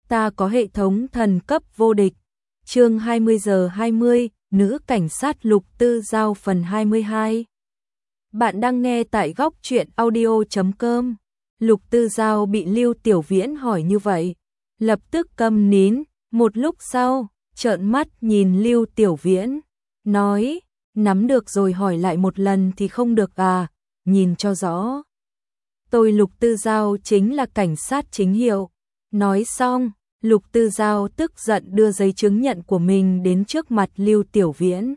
ta có hệ thống thần cấp vô địch. Chương 20:20, nữ cảnh sát Lục Tư Giao phần 22. Bạn đang nghe tại góc truyện audio.com. Lục Tư Giao bị Lưu Tiểu Viễn hỏi như vậy, lập tức câm nín, một lúc sau, trợn mắt nhìn Lưu Tiểu Viễn, nói, nắm được rồi hỏi lại một lần thì không được à, nhìn cho rõ. Tôi Lục Tư Giao chính là cảnh sát chính hiệu. Nói xong, Lục Tư Giao tức giận đưa giấy chứng nhận của mình đến trước mặt Lưu Tiểu Viễn.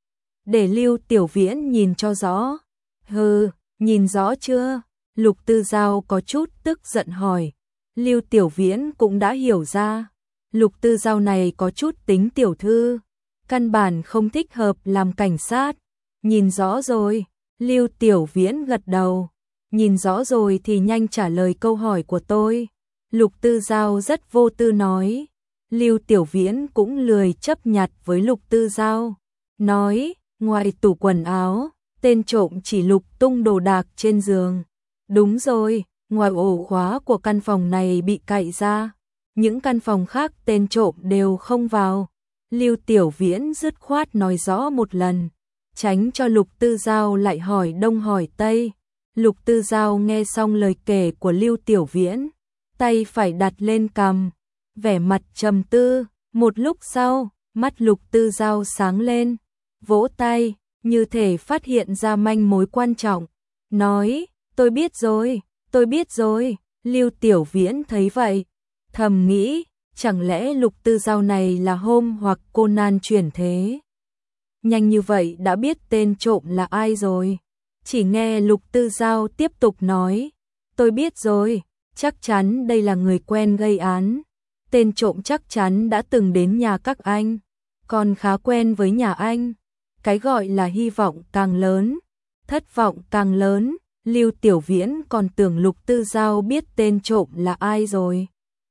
Để Lưu Tiểu Viễn nhìn cho rõ. Hừ, nhìn rõ chưa? Lục Tư Giao có chút tức giận hỏi. Lưu Tiểu Viễn cũng đã hiểu ra. Lục Tư Giao này có chút tính tiểu thư, căn bản không thích hợp làm cảnh sát. Nhìn rõ rồi. Lưu Tiểu Viễn gật đầu. Nhìn rõ rồi thì nhanh trả lời câu hỏi của tôi. Lục Tư Giao rất vô tư nói. Lưu Tiểu Viễn cũng lười chấp nhặt với Lục Tư Giao. Nói, ngoài tủ quần áo, tên trộm chỉ lục tung đồ đạc trên giường. Đúng rồi, ngoài ổ khóa của căn phòng này bị cậy ra. Những căn phòng khác tên trộm đều không vào. Lưu Tiểu Viễn dứt khoát nói rõ một lần, tránh cho Lục Tư Giao lại hỏi đông hỏi tây. Lục Tư Giao nghe xong lời kể của Lưu Tiểu Viễn, tay phải đặt lên cằm, vẻ mặt trầm tư. Một lúc sau, mắt Lục Tư Giao sáng lên, vỗ tay, như thể phát hiện ra manh mối quan trọng, nói, tôi biết rồi, tôi biết rồi. Lưu Tiểu Viễn thấy vậy, thầm nghĩ, chẳng lẽ Lục Tư Giao này là Hôm hoặc Conan chuyển thế? Nhanh như vậy đã biết tên trộm là ai rồi. Chỉ nghe Lục Tư Giao tiếp tục nói, tôi biết rồi, chắc chắn đây là người quen gây án. Tên trộm chắc chắn đã từng đến nhà các anh, còn khá quen với nhà anh. Cái gọi là hy vọng càng lớn, thất vọng càng lớn. Lưu Tiểu Viễn còn tưởng Lục Tư Giao biết tên trộm là ai rồi.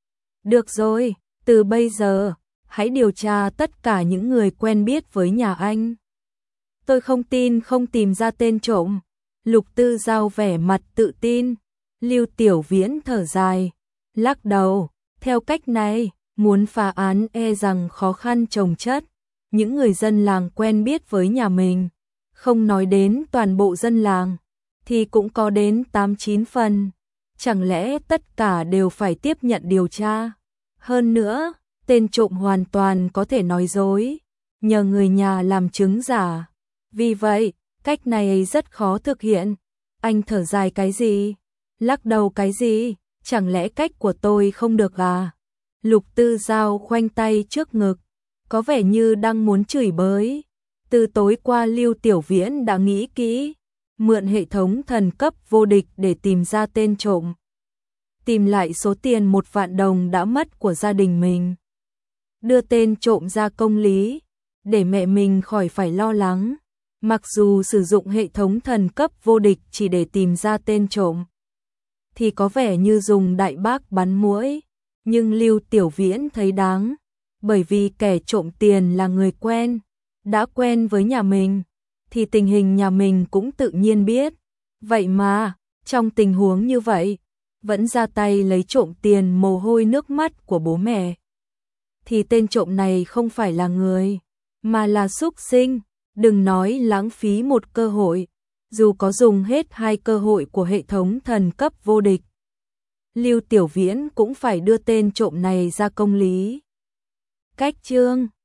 Được rồi, từ bây giờ, hãy điều tra tất cả những người quen biết với nhà anh. Tôi không tin không tìm ra tên trộm. Lục Tư Giao vẻ mặt tự tin. Lưu Tiểu Viễn thở dài, lắc đầu, theo cách này, muốn phá án e rằng khó khăn chồng chất. Những người dân làng quen biết với nhà mình, không nói đến toàn bộ dân làng, thì cũng có đến 8-9 phần. Chẳng lẽ tất cả đều phải tiếp nhận điều tra? Hơn nữa, tên trộm hoàn toàn có thể nói dối, nhờ người nhà làm chứng giả. Vì vậy, cách này rất khó thực hiện. Anh thở dài cái gì? Lắc đầu cái gì? Chẳng lẽ cách của tôi không được à? Lục Tư Giao khoanh tay trước ngực, có vẻ như đang muốn chửi bới. Từ tối qua Lưu Tiểu Viễn đã nghĩ kỹ, mượn hệ thống thần cấp vô địch để tìm ra tên trộm, tìm lại số tiền 1 vạn đồng đã mất của gia đình mình, đưa tên trộm ra công lý, để mẹ mình khỏi phải lo lắng. Mặc dù sử dụng hệ thống thần cấp vô địch chỉ để tìm ra tên trộm, thì có vẻ như dùng đại bác bắn muỗi, nhưng Lưu Tiểu Viễn thấy đáng, bởi vì kẻ trộm tiền là người quen, đã quen với nhà mình, thì tình hình nhà mình cũng tự nhiên biết. Vậy mà, trong tình huống như vậy, vẫn ra tay lấy trộm tiền mồ hôi nước mắt của bố mẹ, thì tên trộm này không phải là người, mà là súc sinh. Đừng nói lãng phí một cơ hội, dù có dùng hết 2 cơ hội của hệ thống thần cấp vô địch, Lưu Tiểu Viễn cũng phải đưa tên trộm này ra công lý. Cách chương